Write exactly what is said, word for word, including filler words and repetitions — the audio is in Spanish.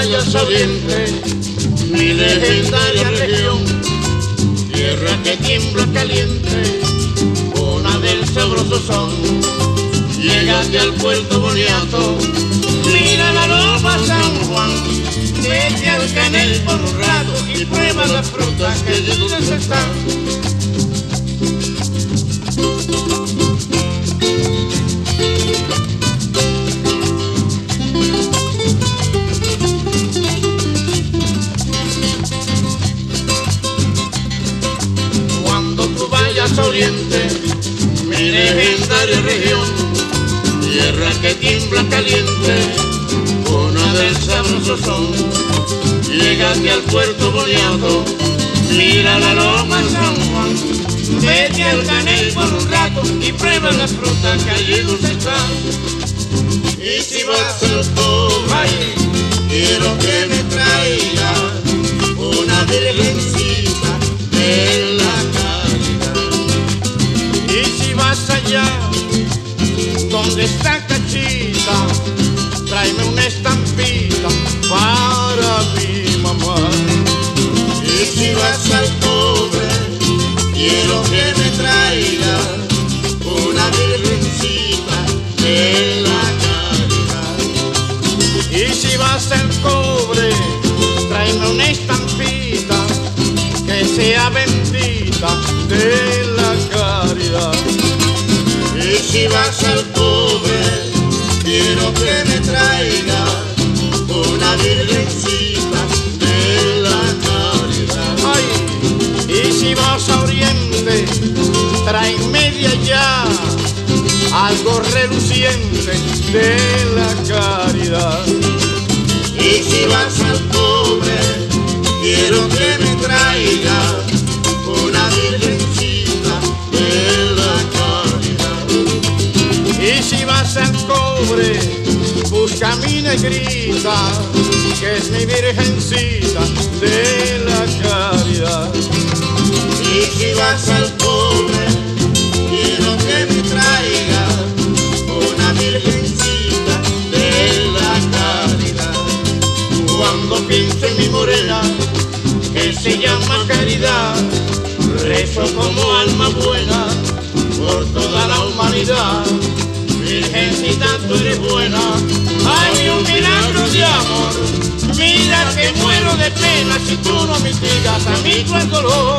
vayas a Oriente, mi legendaria región, tierra que tiembla caliente, cuna del sabroso son. Llegate al puerto Boniato, mira la loma San Juan, vete al Canel por un rato y prueba las frutas que dulces están. Cuando tú vayas a Oriente, mi legendaria región, tierra que tiembla caliente, cuna del sabroso son. Llegate al puerto Boniato, mira la loma San Juan, vete al Canel por un rato y prueba las frutas que allí dulces están. Y si vas al Valle, quiero que me traigas una virgencita de la caridad. Y si vas allá donde está Cachita, tráeme una estampita para mi mamá. Y si vas al Cobre, quiero que me traiga una virgencita de la caridad. Y si vas al Cobre, tráeme una estampita que sea bendita de la caridad. Y si vas al Cobre, quiero que me traiga una virgencita de la caridad. Ay, y si vas a Oriente, tráeme de allá algo reluciente de la caridad. Y si vas al Cobre, quiero que me traiga una virgencita de la caridad. Y si vas al Cobre, busca mi negrita, que es mi virgencita de la caridad. Y si vas al Cobre, quiero que me traiga una virgencita de la caridad. Cuando pienso en mi morena, que se llama Caridad, rezo como alma buena por toda la humanidad. Virgencita, tú eres buena, hay un milagro de amor. Mira que muero de pena si tú no mitigas a mí tu dolor.